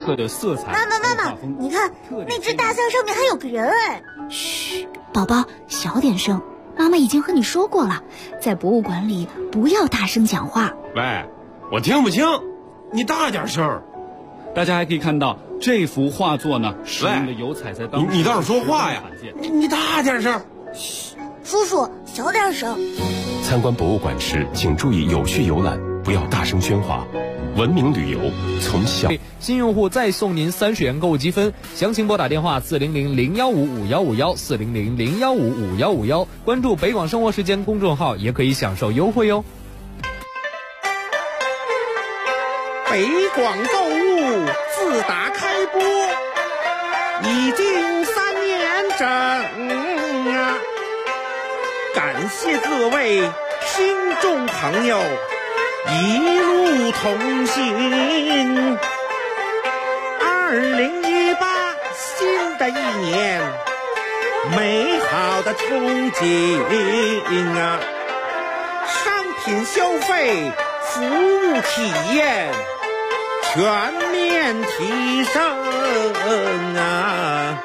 刻的色彩。 妈妈，你看那只大象上面还有个人哎！ 嘘，宝宝，小点声。妈妈已经和你说过了，在博物馆里不要大声讲话。 喂，我听不清，你大点声。 大家还可以看到这幅画作呢，使用的油彩在当时你倒是说话呀！你大点声。 嘘，叔叔小点声。 参观博物馆时，请注意有序游览，不要大声喧哗。文明旅游从小。 新用户再送您30元购物积分，详情拨打电话400-015-5151，400-015-5151，关注北广生活时间公众号也可以享受优惠哟。 北广购物自打开播已经3年整啊，感谢各位听众朋友一路同行。2018新的一年，美好的憧憬啊，商品消费、服务体验全面提升啊！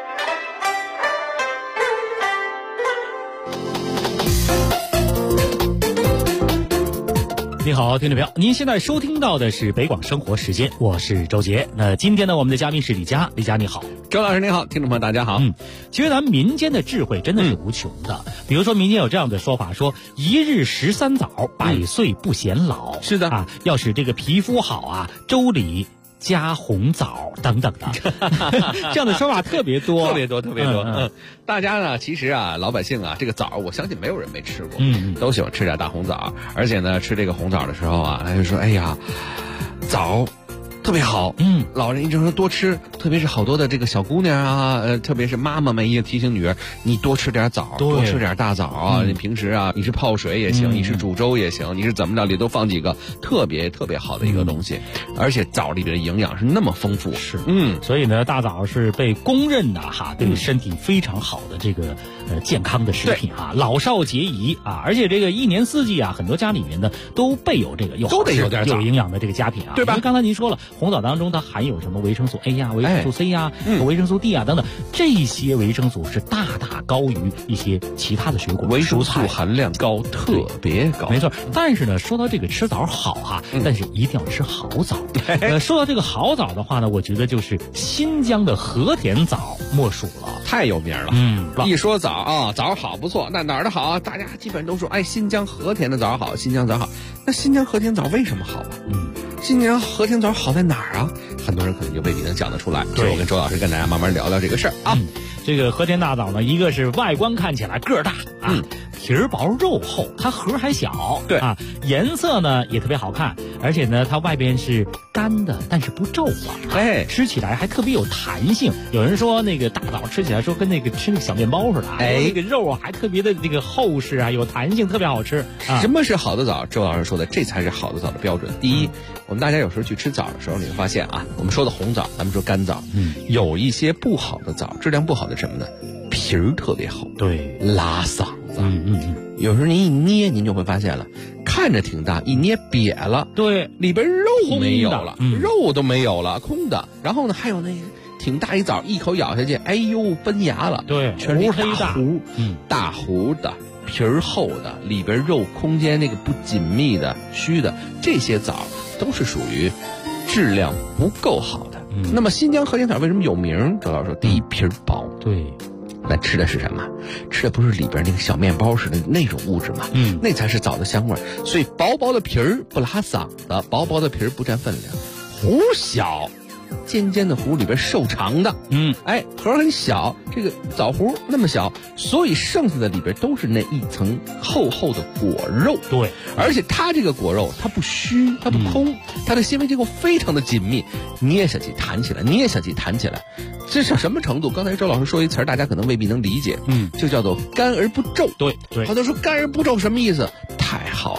你好，听众朋友，您现在收听到的是北广生活时间，我是周杰。那今天呢，我们的嘉宾是李佳，李佳你好。 周老师你好，听众朋友大家好。 其实咱们民间的智慧真的是无穷的。比如说民间有这样的说法，说一日13枣，百岁不显老。 是的啊，要使这个皮肤好啊，粥里加红枣等等的，这样的说法特别多， 特别多。大家呢，其实啊，老百姓啊，这个枣，我相信没有人没吃过，都喜欢吃点大红枣。而且呢，吃这个红枣的时候啊，他就说，哎呀，枣特别好，老人一直说多吃，特别是好多的这个小姑娘啊，特别是妈妈们也提醒女儿，你多吃点枣，多吃点大枣啊。你平时啊，你是泡水也行，你是煮粥也行，你是怎么着里都放几个，特别好的一个东西。而且枣里边的营养是那么丰富， 是所以呢，大枣是被公认的对身体非常好的这个健康的食品老少皆宜啊。而且这个一年四季啊，很多家里面呢都备有这个又好吃又有营养的这个佳品啊，对吧？因为刚才您说了，红枣当中它含有什么维生素 A 呀、维生素 C 呀、维生素 D 啊等等，这些维生素是大高于一些其他的水果， 维生素含量高，特别高。 没错。但是呢，说到这个吃枣好但是一定要吃好枣。说到这个好枣的话呢，我觉得就是新疆的和田枣莫属了， 太有名了。一说枣啊，枣好不错，那哪儿的好啊？大家基本都说，新疆和田的枣好，新疆枣好。那新疆和田枣为什么好啊？新疆和田枣好在哪儿啊？很多人可能就未必能讲得出来。所以我跟周老师跟大家慢慢聊聊这个事儿啊。 这个和田大枣呢，一个是外观看起来个儿大皮儿薄肉厚，它核还小，对颜色呢也特别好看，而且呢它外边是干的，但是不皱吃起来还特别有弹性。有人说那个大枣吃起来说跟那个吃那个小面包似的，那个肉还特别的这个厚实有弹性，特别好吃。 什么是好的枣？周老师说的，这才是好的枣的标准。第一，我们大家有时候去吃枣的时候，你会发现我们说的红枣，咱们说干枣，有一些不好的枣，质量不好的什么呢？皮儿特别厚， 对， 拉嗓子。有时候您一捏，您就会发现了，看着挺大，一捏瘪了， 对， 里边肉没有了，肉都没有了，空的。然后呢，还有那个挺大一枣，一口咬下去，哎呦，崩牙了， 对， 全是大糊，大糊的，皮儿厚的，里边肉空间那个不紧密的、虚的，这些枣都是属于质量不够好的。那么新疆和田枣为什么有名？周老师说，第一，皮儿薄， 对。 那吃的是什么？吃的不是里边那个小面包似的那种物质嘛？那才是枣的香味。所以薄薄的皮儿不拉嗓子，薄薄的皮儿不占分量，核小，尖尖的核里边瘦长的，核很小，这个枣核那么小，所以剩下的里边都是那一层厚厚的果肉。 对， 而且它这个果肉它不虚，它不空，它的纤维结构非常的紧密，捏下去弹起来，捏下去弹起来。这是什么程度？刚才周老师说一词儿，大家可能未必能理解，就叫做干而不皱。 对， 好多说干而不皱什么意思？太好了，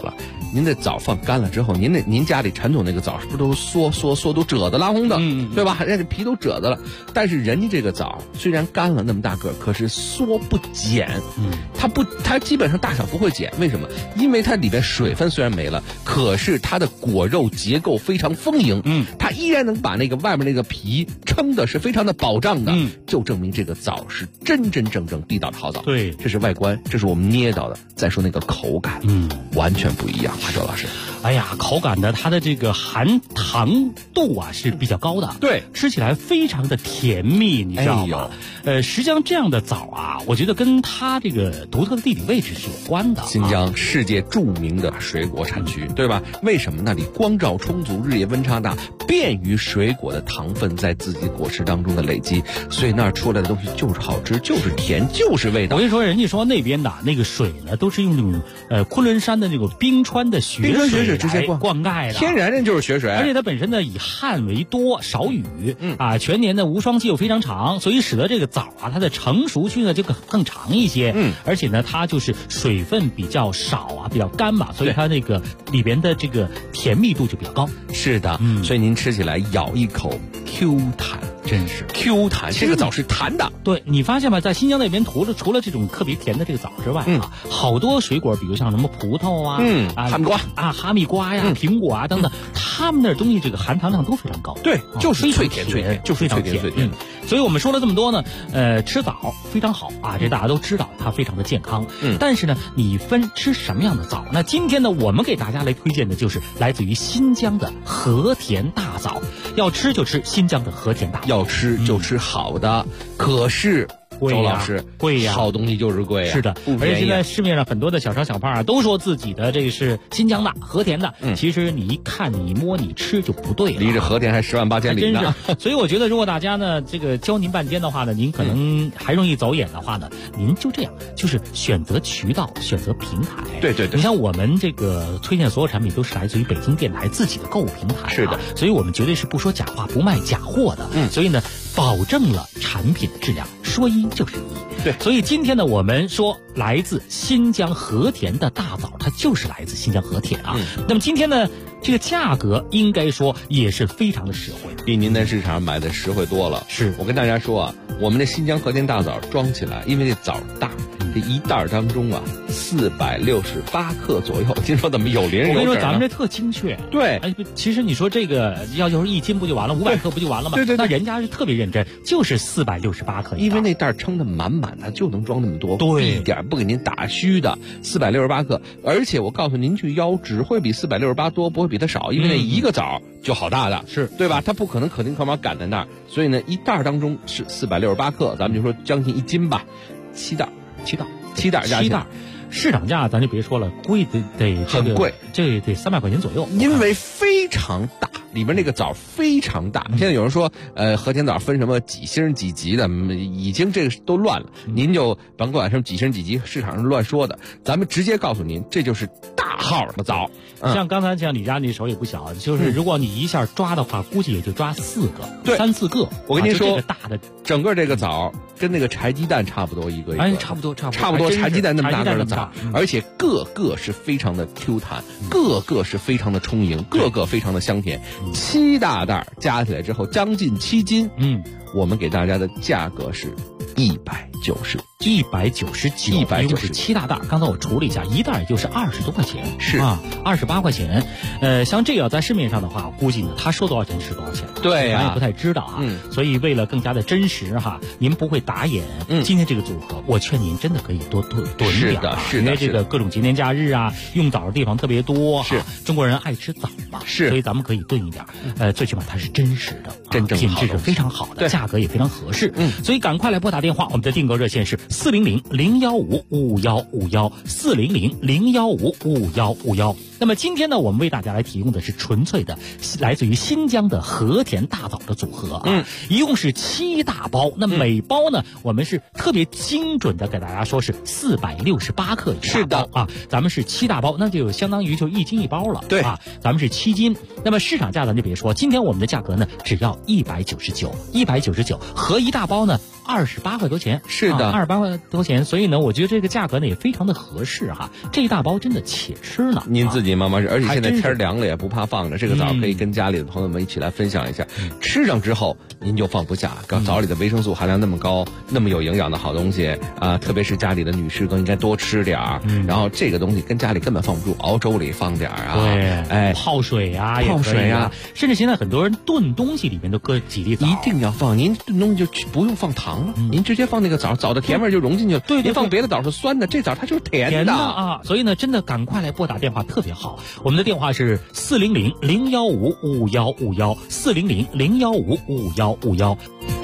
您的枣放干了之后，您家里陈总那个枣是不是都缩都褶子拉红的，对吧？人家皮都褶子了，但是人家这个枣虽然干了那么大个，可是缩不减，它基本上大小不会减，为什么？因为它里边水分虽然没了，可是它的果肉结构非常丰盈，它依然能把那个外面那个皮撑的是非常的保障的，就证明这个枣是真真正正地道的好枣。 对， 这是外观，这是我们捏到的。再说那个口感，完全不一样啊，周老师。 哎呀，口感的它的这个含糖度啊是比较高的， 对， 吃起来非常的甜蜜，你知道吗？实际上这样的枣啊，我觉得跟它这个独特的地理位置是有关的。 新疆世界著名的水果产区，对吧？为什么那里光照充足，日夜温差大，便于水果的糖分在自己果实当中的累积，所以那儿出来的东西就是好吃，就是甜，就是味道。 我跟你说，人家说那边的那个水呢，都是用那种昆仑山的那个冰川的雪水直接灌溉的， 天然的就是雪水。 而且它本身呢以旱为多，少雨，全年的无霜期又非常长，所以使得这个枣啊，它的成熟期呢就更长一些。而且呢，它就是水分比较少啊，比较干嘛，所以它那个里边的这个甜蜜度就比较高。 是的，所以您吃起来咬一口 Q 弹。 真是 Q 弹，这个枣是弹的。 对，你发现吗？在新疆那边，除了这种特别甜的这个枣之外啊，好多水果，比如像什么葡萄啊， 哈密瓜啊，哈密瓜呀，苹果啊等等，他们那东西这个含糖量都非常高。 对，就是脆甜，就非常甜。 所以我们说了这么多呢，吃枣非常好啊，这大家都知道，它非常的健康。但是呢，你分吃什么样的枣？那今天呢，我们给大家来推荐的就是来自于新疆的和田大枣。要吃就吃新疆的和田大枣， 要吃就吃好的。可是周老师， 贵呀， 好东西就是贵呀。 是的，而且现在市面上很多的小商小贩啊，都说自己的这个是新疆的和田的，其实你一看、你摸、你吃就不对了， 离着和田还10万8千里呢。 所以我觉得，如果大家呢这个教您半天的话呢，您可能还容易走眼的话呢，您就这样，就是选择渠道、选择平台。 对。 你像我们这个推荐所有产品都是来自于北京电台自己的购物平台， 是的， 所以我们绝对是不说假话、不卖假货的。所以呢，保证了产品的质量，说一就是一。 对， 所以今天呢，我们说来自新疆和田的大枣，它就是来自新疆和田啊。那么今天呢，这个价格应该说也是非常的实惠， 比您在市场上买的实惠多了。 是我跟大家说啊，我们的新疆和田大枣装起来，因为这枣大，这一袋当中啊468克左右。听说怎么有零有整？ 我跟你说，咱们这特精确。 对， 其实你说这个要是1斤不就完了，500克不就完了吗？ 对。 那人家是特别认真，就是468克， 因为那袋撑得满满的，就能装那么多， 对， 一点不给您打虚的，468克。而且我告诉您，去腰只会比468多，不会比它少，因为那一个枣就好大的， 是对吧？它不可能可丁可卯赶在那儿，所以呢，一袋当中是468克，咱们就说将近1斤吧，7袋加起来。 市场价咱就别说了，贵得很贵， 这得300块钱左右， 因为非常大，里面那个枣非常大。现在有人说，和田枣分什么几星几级的，已经这个都乱了。您就甭管什么几星几级，市场上乱说的，咱们直接告诉您，这就是大号的枣。 像刚才像李佳，你手也不小，就是如果你一下抓的话，估计也就抓4个， 对 ，3、4个。 我跟您说， 这个大的整个这个枣跟那个柴鸡蛋差不多一个， 差不多柴鸡蛋那么大个的枣，而且个个是非常的 Q 弹，个个是非常的充盈，个个非常的香甜。7大袋加起来之后将近7斤，我们给大家的价格是199， 一共是7大袋。刚才我除了一下，一袋也就是20多块钱， 是啊，28块钱。像这个在市面上的话，估计呢，他说多少钱是多少钱。 对呀， 咱也不太知道啊。所以为了更加的真实哈，您不会打眼。今天这个组合，我劝您真的可以多囤点。 是的， 因为这个各种节年假日啊，用枣的地方特别多。 是， 中国人爱吃枣嘛， 是， 所以咱们可以炖一点。最起码它是真实的， 真正品质是非常好的，价格也非常合适。所以赶快来拨打电话，我们的订购热线是400-015-5151，400-015-5151。那么今天呢，我们为大家来提供的是纯粹的来自于新疆的和田大枣的组合啊，一共是7大包。那每包呢，我们是特别精准的给大家说是468克一大包。 是的啊，咱们是7大包，那就相当于就1斤1包了。 对啊，咱们是7斤。那么市场价咱就别说，今天我们的价格呢只要199，199合一大包呢 28块多钱。 是的 ，28块多钱。所以呢，我觉得这个价格呢也非常的合适哈。这一大包真的且吃呢。 您自己慢慢吃，而且现在天凉了也不怕放着，这个枣可以跟家里的朋友们一起来分享一下。吃上之后您就放不下，枣里的维生素含量那么高，那么有营养的好东西啊，特别是家里的女士更应该多吃点儿。然后这个东西跟家里根本放不住，熬粥里放点儿啊， 对， 哎， 泡水啊， 泡水啊， 甚至现在很多人炖东西里面都搁几粒枣， 一定要放。您炖东西就不用放糖了，您直接放那个枣的甜味就融进去了。对，您放别的枣是酸的，这枣它就是甜的啊。所以呢，真的赶快来拨打电话特别好，我们的电话是400-015-5151，400-015-5151。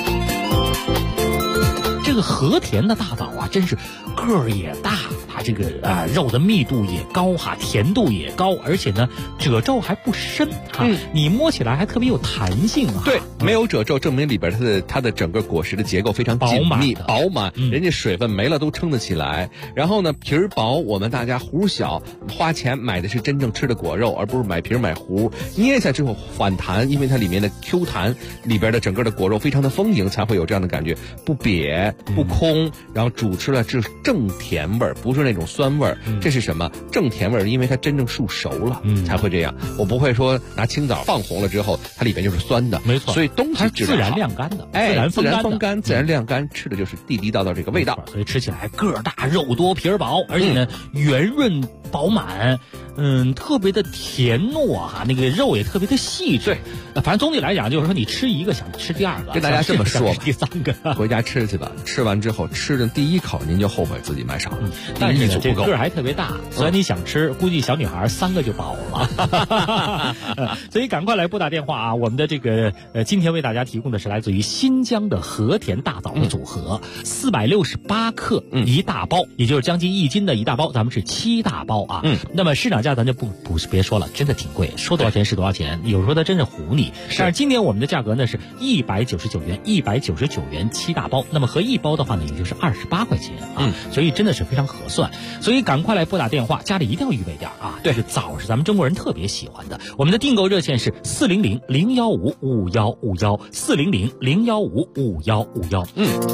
这个和田的大枣啊，真是个儿也大，它这个肉的密度也高哈，甜度也高，而且呢褶皱还不深哈，你摸起来还特别有弹性哈。 对，没有褶皱，证明里边它的整个果实的结构非常紧密饱满，人家水分没了都撑得起来。然后呢，皮儿薄，我们大家核小，花钱买的是真正吃的果肉，而不是买皮买核。捏下之后反弹，因为它里面的 Q 弹，里边的整个的果肉非常的丰盈，才会有这样的感觉，不瘪不空，然后煮出来就是正甜味儿，不是那种酸味儿。这是什么？正甜味儿，因为它真正熟熟了，才会这样。我不会说拿青枣放红了之后，它里边就是酸的， 没错。 所以东西自然晾干的， 自然风干，自然晾干，吃的就是地地道道这个味道。 所以吃起来个儿大、肉多、皮儿薄，而且呢圆润饱满。特别的甜糯哈，那个肉也特别的细致。反正总体来讲，就是说你吃一个想吃第二个， 跟大家这么说吧， 第三个回家吃去吧。吃完之后吃的第一口，您就后悔自己买少了。 但是呢，这个儿还特别大，虽然你想吃，估计小女孩3个就饱了。所以赶快来拨打电话啊！我们的这个今天为大家提供的是来自于新疆的和田大枣的组合，468克一大包，也就是将近1斤的一大包，咱们是7大包啊。那么市场价咱就别说了，真的挺贵，说多少钱是多少钱，有时候它真是唬你。但是今天我们的价格呢是199元7大包，那么合一包的话呢，也就是28块钱啊，所以真的是非常合算。所以赶快来拨打电话，家里一定要预备点啊。这个枣是咱们中国人特别喜欢的。我们的订购热线是400-015-5151，400-015-5151。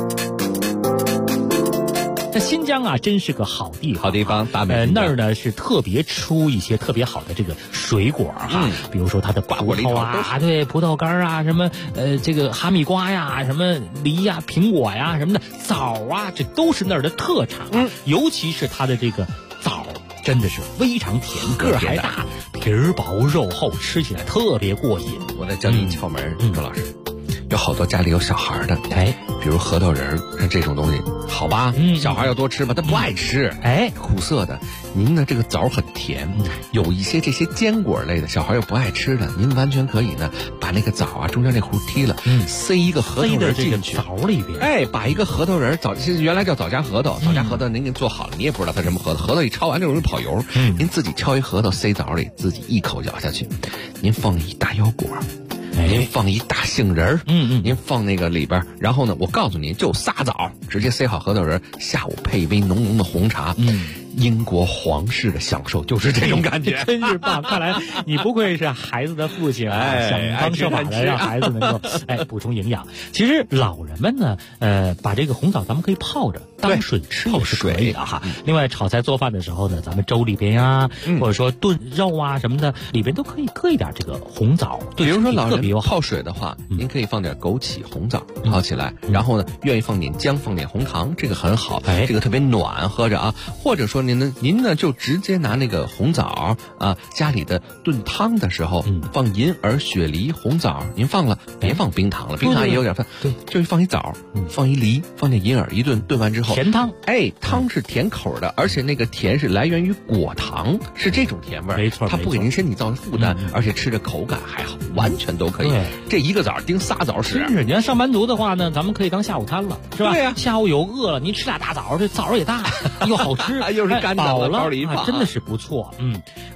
新疆啊，真是个好地方， 大美。 那儿呢是特别出一些特别好的这个水果哈，比如说它的葡萄啊，对，葡萄干啊，什么这个哈密瓜呀，什么梨呀、苹果呀什么的，枣啊，这都是那儿的特产。尤其是它的这个枣，真的是非常甜，个儿还大，皮儿薄肉厚，吃起来特别过瘾。 我再教你窍门，周老师。有好多家里有小孩的，比如核桃仁像这种东西，好吧，小孩要多吃吧，他不爱吃，苦涩的。您呢，这个枣很甜，有一些这些坚果类的，小孩又不爱吃的，您完全可以呢，把那个枣啊中间那核剔了，塞一个核桃仁进去， 枣里边， 把一个核桃仁其实原来叫枣夹核桃，枣夹核桃您给做好了，你也不知道它什么核桃，核桃一焯完就容易跑油，您自己敲一核桃塞枣里，自己一口咬下去，您放一大腰果。您放一大杏仁您放那个里边，然后呢，我告诉您，就仨枣，直接塞好核桃仁，下午配一杯浓浓的红茶，英国皇室的享受就是这种感觉， 真是棒！看来你不愧是孩子的父亲啊，想方设法的让孩子能够补充营养。其实老人们呢，把这个红枣咱们可以泡着当水吃也是可以的哈。另外炒菜做饭的时候呢，咱们粥里边呀，或者说炖肉啊什么的，里边都可以搁一点这个红枣。 比如说老人泡水的话，您可以放点枸杞、红枣泡起来，然后呢，愿意放点姜、放点红糖，这个很好，这个特别暖，喝着啊。或者说您呢就直接拿那个红枣啊，家里的炖汤的时候，放银耳、雪梨、红枣，您放了别放冰糖了，冰糖也有点饭，就是放一枣，放一梨，放点银耳，一炖完之后， 甜汤， 汤是甜口的，而且那个甜是来源于果糖，是这种甜味， 没错， 它不给您身体造成负担，而且吃着口感还好，完全都可以。这一个枣盯仨枣使。 真是，你看上班族的话呢，咱们可以当下午餐了，是吧？ 对呀， 下午有饿了，您吃俩大枣，这枣也大，又好吃， 又是干的， 饱了， 包里一放， 真的是不错。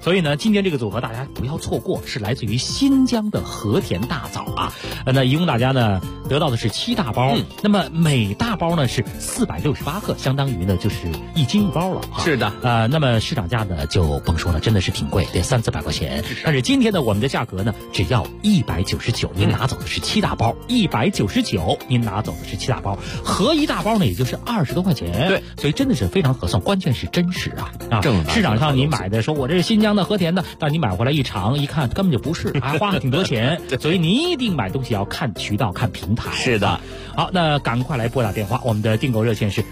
所以呢，今天这个组合大家不要错过，是来自于新疆的和田大枣啊。那一共大家呢得到的是7大包，那么每大包呢是468克，相当于呢就是1斤1包了啊。 是的， 那么市场价呢就甭说了，真的是挺贵，得300-400块钱。但是今天呢，我们的价格呢只要199，您拿走的是7大包，199您拿走的是7大包，合一大包呢也就是20多块钱。 对， 所以真的是非常合算，关键是真实啊！市场上你买的说我这是新疆的和田的，但是你买回来一尝一看根本就不是，还花了挺多钱。所以你一定买东西要看渠道、看平台。 是的， 好，那赶快来拨打电话，我们的订购热线是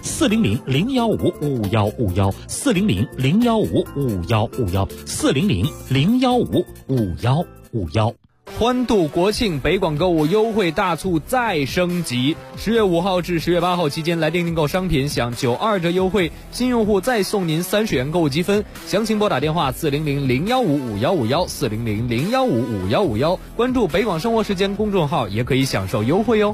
400-015-5151，400-015-5151，400-015-5151。 欢度国庆，北广购物优惠大促再升级。10月5号至10月8号期间来电订购商品享92折优惠，新用户再送您30元购物积分。详情拨打电话400-015-5151，400-015-5151，关注北广生活时间公众号也可以享受优惠哟。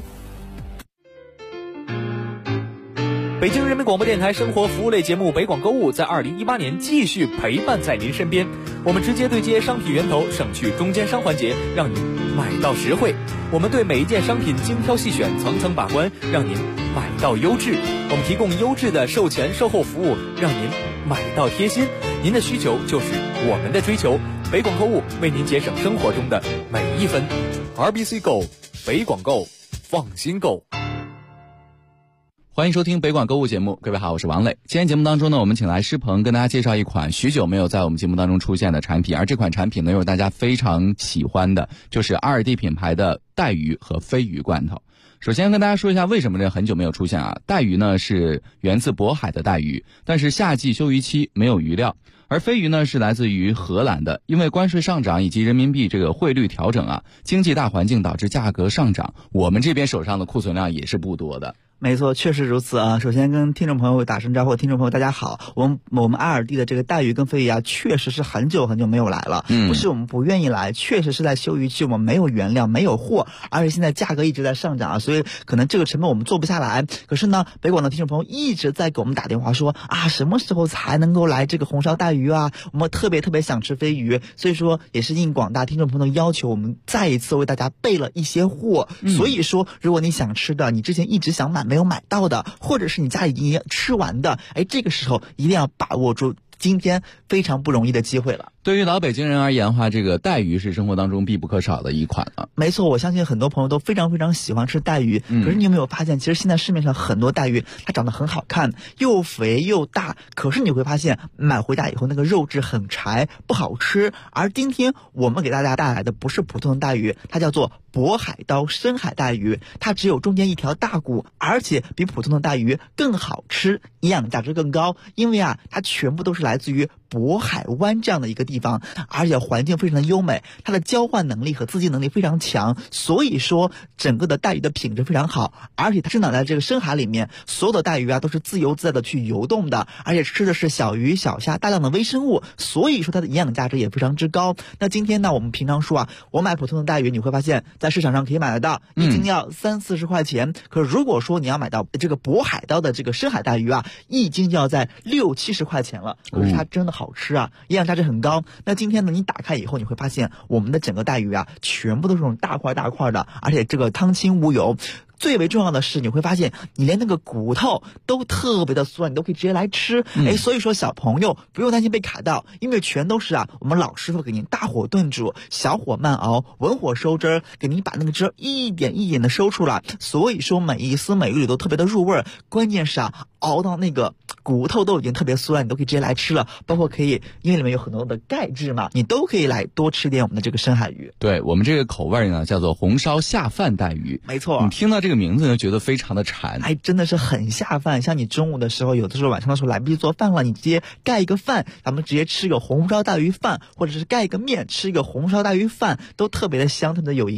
北京人民广播电台生活服务类节目北广购物在2018年继续陪伴在您身边，我们直接对接商品源头，省去中间商环节，让您买到实惠。我们对每一件商品精挑细选，层层把关，让您买到优质。我们提供优质的售前售后服务，让您买到贴心。您的需求就是我们的追求，北广购物为您节省生活中的每一分。RBC Go， 北广购，放心购。 欢迎收听北广购物节目，各位好，我是王磊。今天节目当中呢，我们请来施鹏跟大家介绍一款许久没有在我们节目当中出现的产品，而这款产品呢，又是大家非常喜欢的，就是2D 品牌的带鱼和飞鱼罐头。首先跟大家说一下为什么这很久没有出现啊。带鱼呢是源自渤海的带鱼，但是夏季休渔期没有鱼料。而飞鱼呢是来自于荷兰的，因为关税上涨以及人民币这个汇率调整啊，经济大环境导致价格上涨，我们这边手上的库存量也是不多的。 没错，确实如此啊！首先跟听众朋友打声招呼，听众朋友大家好。我们阿尔蒂的这个带鱼跟飞鱼啊，确实是很久没有来了。不是我们不愿意来，确实是在休渔期我们没有原料，没有货，而且现在价格一直在上涨啊，所以可能这个成本我们做不下来。可是呢，北广的听众朋友一直在给我们打电话说啊，什么时候才能够来这个红烧带鱼啊？我们特别想吃飞鱼，所以说也是应广大听众朋友的要求，我们再一次为大家备了一些货。所以说，如果你想吃的，你之前一直想买没有买到的，或者是你家里已经吃完的，这个时候一定要把握住今天非常不容易的机会了。 对于老北京人而言的话，这个带鱼是生活当中必不可少的一款了。 没错，我相信很多朋友都非常喜欢吃带鱼。可是你有没有发现，其实现在市面上很多带鱼它长得很好看，又肥又大，可是你会发现买回家以后那个肉质很柴，不好吃。而今天我们给大家带来的不是普通的带鱼，它叫做渤海刀深海带鱼，它只有中间一条大骨，而且比普通的带鱼更好吃，营养价值更高。因为啊，它全部都是来自于渤海湾这样的一个地方，而且环境非常的优美，它的交换能力和自净能力非常强，所以说整个的带鱼的品质非常好，而且它生长在这个深海里面，所有的带鱼啊都是自由自在的去游动的，而且吃的是小鱼小虾大量的微生物，所以说它的营养价值也非常之高。那今天呢，我们平常说啊，我买普通的带鱼，你会发现在市场上可以买得到，一斤要30-40块钱，可是如果说你要买到这个渤海刀的这个深海带鱼啊，一斤就要在60-70块钱了，可是它真的好吃啊，营养价值很高。那今天呢，你打开以后你会发现我们的整个带鱼啊，全部都是这种大块的，而且这个汤清无油。最为重要的是，你会发现你连那个骨头都特别的酥软，你都可以直接来吃。所以说小朋友不用担心被卡到，因为全都是啊我们老师傅给您大火炖煮，小火慢熬，文火收汁儿，给您把那个汁儿一点一点的收出来。所以说每一丝每一缕都特别的入味儿，关键是啊熬到那个骨头都已经特别酥软，你都可以直接来吃了。包括可以，因为里面有很多的钙质嘛，你都可以来多吃点我们的这个深海鱼。 对，我们这个口味呢叫做红烧下饭带鱼。 没错， 你听到这个名字就觉得非常的馋， 真的是很下饭。像你中午的时候，有的时候晚上的时候来不及做饭了，你直接盖一个饭，咱们直接吃个红烧带鱼饭，或者是盖一个面吃一个红烧带鱼饭，都特别的香，特别的有营养。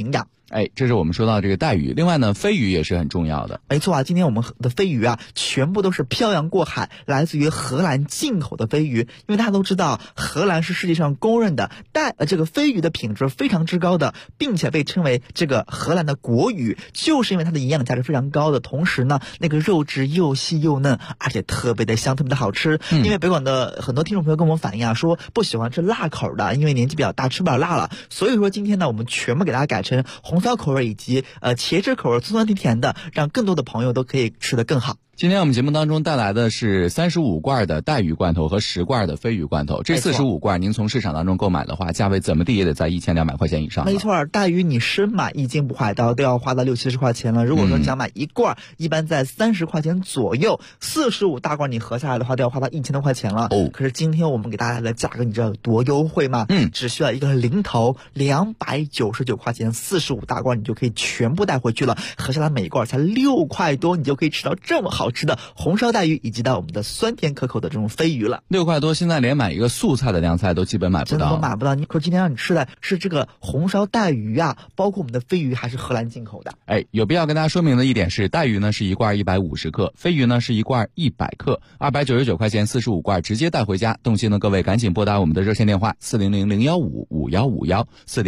这是我们说到这个带鱼。另外呢，飞鱼也是很重要的。 没错啊，今天我们的飞鱼啊，全部都是漂洋过海，来自于荷兰进口的飞鱼。因为大家都知道，荷兰是世界上公认的这个飞鱼的品质非常之高的，并且被称为这个荷兰的国鱼，就是因为它的营养价值非常高的，同时呢，那个肉质又细又嫩，而且特别的香，特别的好吃。因为北广的很多听众朋友跟我们反映啊，说不喜欢吃辣口的，因为年纪比较大，吃不了辣了。所以说今天呢，我们全部给大家改成红烧口味以及茄汁口味，酸酸甜甜的，让更多的朋友都可以吃得更好。 今天我们节目当中带来的是35罐的带鱼罐头和10罐的飞鱼罐头。这45罐您从市场当中购买的话，价位怎么地也得在1200块钱以上。 没错，带鱼你生买1斤不海刀都要花到60-70块钱了。如果说想买1罐，一般在30块钱左右，45大罐你合下来的话都要花到1000多块钱了。可是今天我们给大家的价格你知道有多优惠吗？只需要一个零头299块钱，45大罐你就可以全部带回去了，合下来每一罐才6块多，你就可以吃到这么好吃的红烧带鱼，以及到我们的酸甜可口的这种飞鱼了。 6块多，现在连买一个素菜的凉菜都基本买不到， 真的都买不到。你说今天让你吃的是这个红烧带鱼啊，包括我们的飞鱼还是荷兰进口的。 有必要跟大家说明的一点是，带鱼呢是1罐150克，飞鱼呢是1罐100克，299块钱45罐，直接带回家。动心的各位赶紧拨打我们的热线电话400-015-5151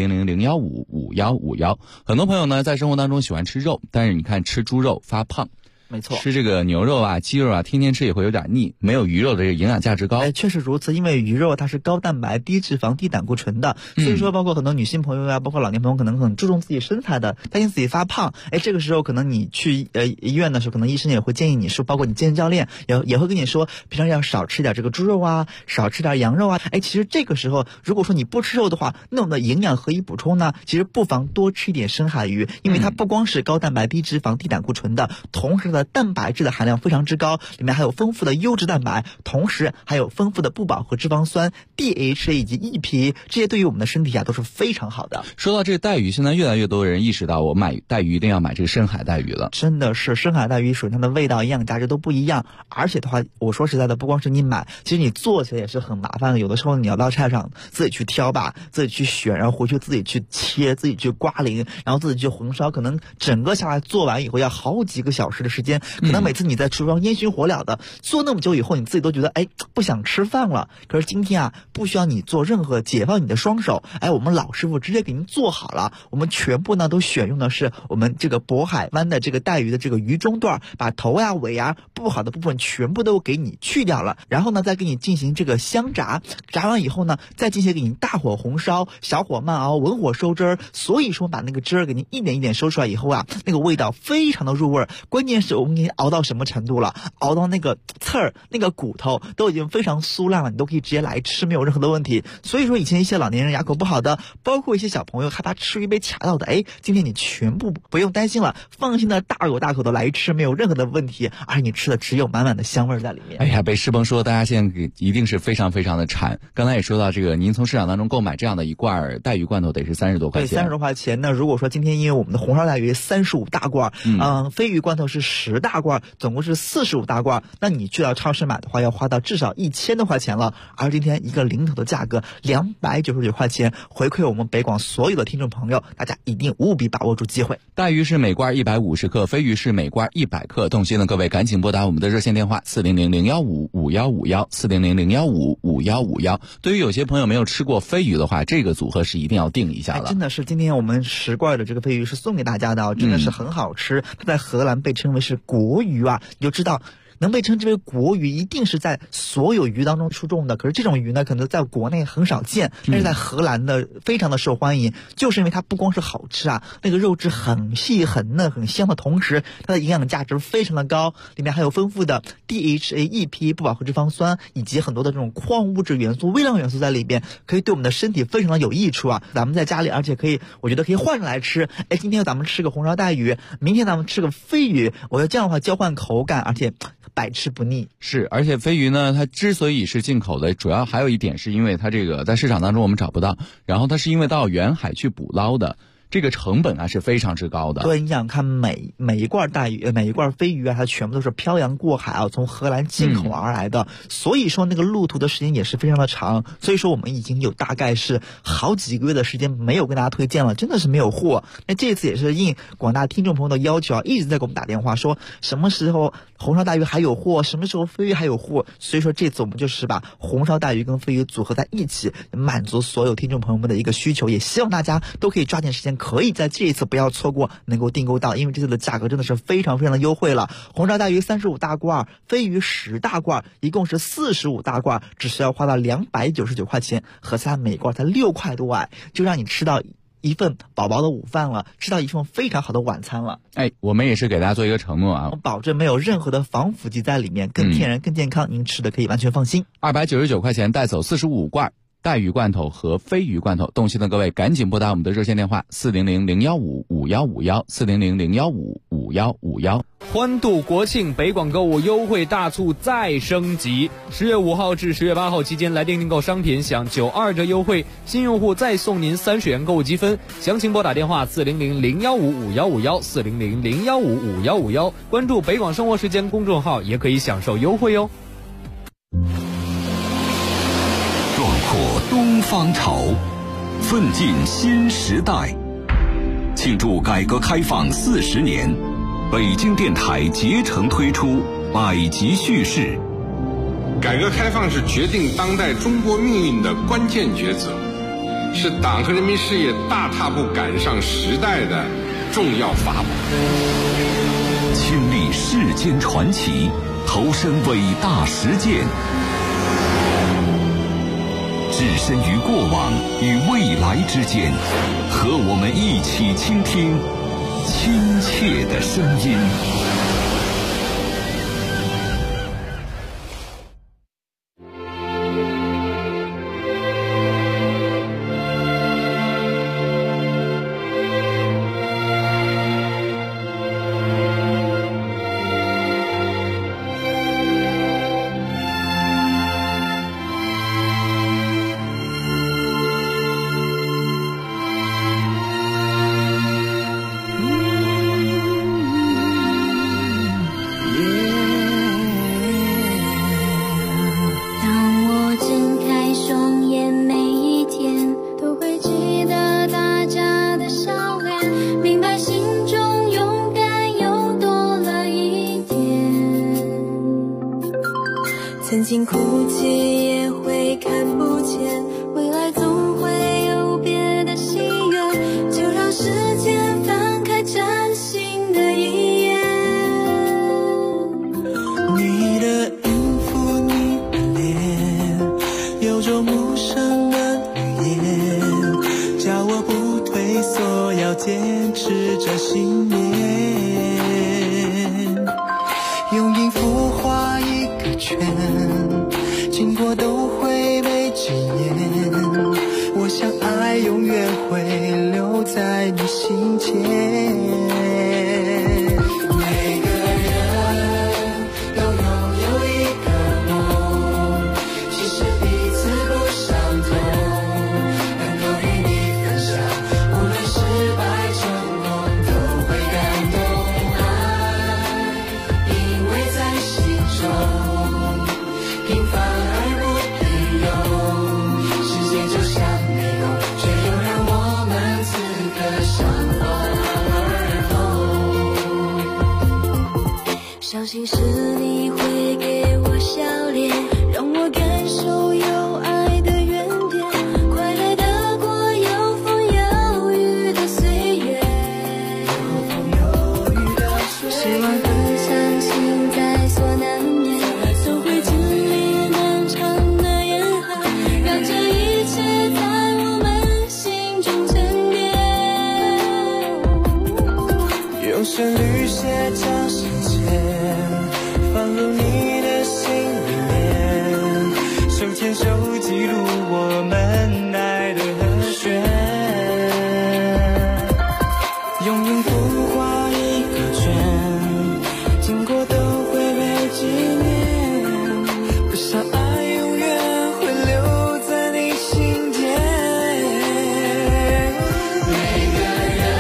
400-015-5151。很多朋友呢在生活当中喜欢吃肉，但是你看吃猪肉发胖。 没错， 吃这个牛肉啊、鸡肉啊，天天吃也会有点腻，没有鱼肉的这个营养价值高。 确实如此，因为鱼肉它是高蛋白、低脂肪、低胆固醇的，所以说包括很多女性朋友啊，包括老年朋友可能很注重自己身材的，担心自己发胖。这个时候可能你去医院的时候，可能医生也会建议你说，包括你健身教练也会跟你说，平常要少吃点这个猪肉啊，少吃点羊肉啊。其实这个时候如果说你不吃肉的话，那我们的营养何以补充呢？其实不妨多吃一点深海鱼，因为它不光是高蛋白、低脂肪、低胆固醇的，同时的蛋白质的含量非常之高，里面还有丰富的优质蛋白，同时还有丰富的不饱和脂肪酸 DHA 以及 EPA， 这些对于我们的身体啊都是非常好的。 说到这个带鱼，现在越来越多人意识到，我买带鱼一定要买这个深海带鱼了。 真的是深海带鱼，首先它的味道、营养价值都不一样，而且的话，我说实在的，不光是你买，其实你做起来也是很麻烦的。有的时候你要到菜场自己去挑吧，自己去选，然后回去自己去切，自己去刮鳞，然后自己去红烧，可能整个下来做完以后要好几个小时的时间，可能每次你在厨房烟熏火燎的做那么久以后，你自己都觉得不想吃饭了。可是今天啊，不需要你做任何，解放你的双手，我们老师傅直接给您做好了。我们全部呢都选用的是我们这个渤海湾的这个带鱼的这个鱼中段，把头呀、尾呀不好的部分全部都给你去掉了，然后呢再给你进行这个香炸，炸完以后呢再进行给你大火红烧，小火慢熬，文火收汁儿。所以说把那个汁儿给你一点一点收出来以后啊，那个味道非常的入味。关键是我们给你熬到什么程度了？熬到那个刺儿、那个骨头都已经非常酥烂了，你都可以直接来吃，没有任何的问题。所以说以前一些老年人牙口不好的，包括一些小朋友害怕吃鱼被卡到的，今天你全部不用担心了，放心的大口大口的来吃，没有任何的问题，而你吃的只有满满的香味在里面。 被师鹏说大家现在一定是非常非常的馋。刚才也说到这个，您从市场当中购买这样的一罐带鱼罐头得是30多块钱。 对，30多块钱。那如果说今天因为我们的红烧带鱼35大罐，飞鱼罐头是10大罐，总共是45大罐，那你去到超市买的话要花到至少1000多块钱了。而今天一个零头的价格299块钱，回馈我们北广所有的听众朋友，大家一定务必把握住机会。 带鱼是每罐150克，飞鱼是每罐100克。动心的各位赶紧拨打我们的热线电话400-015-5151 400-015-5151。对于有些朋友没有吃过飞鱼的话，这个组合是一定要定一下了。 真的是今天我们10罐的这个飞鱼是送给大家的，真的是很好吃。它在荷兰被称为是国鱼啊，你就知道能被称之为国鱼，一定是在所有鱼当中出众的。可是这种鱼呢，可能在国内很少见，但是在荷兰的非常的受欢迎，就是因为它不光是好吃啊，那个肉质很细、很嫩、很香的同时，它的营养价值非常的高，里面还有丰富的 DHA、EPA 不饱和脂肪酸以及很多的这种矿物质元素、微量元素在里边，可以对我们的身体非常的有益处啊。咱们在家里，而且可以，我觉得可以换着来吃。今天咱们吃个红烧带鱼，明天咱们吃个飞鱼，我觉得这样的话交换口感，而且百吃不腻。 是，而且飞鱼呢，它之所以是进口的，主要还有一点是因为它这个在市场当中我们找不到，然后它是因为到远海去捕捞的。 这个成本啊是非常之高的。 对，你想看每一罐带鱼，每一罐飞鱼啊，它全部都是漂洋过海啊，从荷兰进口而来的，所以说那个路途的时间也是非常的长。所以说我们已经有大概是好几个月的时间没有跟大家推荐了，真的是没有货。那这次也是应广大听众朋友的要求啊，一直在给我们打电话说什么时候红烧带鱼还有货，什么时候飞鱼还有货。所以说这次我们就是把红烧带鱼跟飞鱼组合在一起，满足所有听众朋友们的一个需求，也希望大家都可以抓紧时间，可以在这一次不要错过，能够订购到，因为这次的价格真的是非常非常的优惠了。红烧带鱼35大罐，飞鱼10大罐，一共是45大罐，只需要花到299块钱，合起来每罐才6块多哎，就让你吃到一份饱饱的午饭了，吃到一份非常好的晚餐了。 哎，我们也是给大家做一个承诺啊， 我保证没有任何的防腐剂在里面，更天然更健康，您吃的可以完全放心。 299块钱带走45罐带鱼罐头和飞鱼罐头，动心的各位赶紧拨打我们的热线电话400-015-5151，400-015-5151。 欢度国庆，北广购物优惠大促再升级！10月5号至10月8号期间来电订购商品享92折优惠，新用户再送您30元购物积分。详情拨打电话400-015-5151，400-015-5151，关注北广生活时间公众号也可以享受优惠哟。 壮阔东方潮，奋进新时代。庆祝改革开放40年，北京电台竭诚推出百集叙事。 改革开放是决定当代中国命运的关键抉择，是党和人民事业大踏步赶上时代的重要法宝。 亲历世间传奇，投身伟大实践，置身于过往与未来之间，和我们一起倾听亲切的声音。 曾经哭泣也会看不见，未来总会有别的心愿，就让时间翻开崭新的一页。 你的音符，你的脸，有种陌生的语言，叫我不退缩，要坚持着信念。用音符画一个圈，经过都会被纪念，我想爱永远会留在你心间。每个人都拥有一个梦，其实彼此不相同，能够与你分享，无论失败成功都会感动。爱因为在心中平凡而不平庸，世界就像迷宫，却又让我们此刻相逢而后。 相信是你会给我笑脸，让我感受有爱的原点，快乐的过有风有雨的岁月，希望更相信在所难免，总会经历漫长的严寒，让这一切在我们心中沉淀。 用旋律写下世界，放入你的心里面，手牵手记录我们爱的和弦，用音符画一个圈，经过都会被纪念，我想爱永远会留在你心间。每个人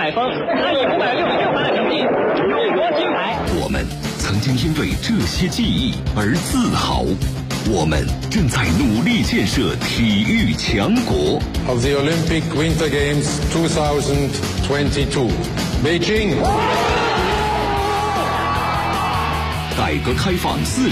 500分，他以566分的成绩荣获金牌。 我们曾经因为这些记忆而自豪，我们正在努力建设体育强国。 Of the Olympic Winter Games 2022, Beijing. 改革开放40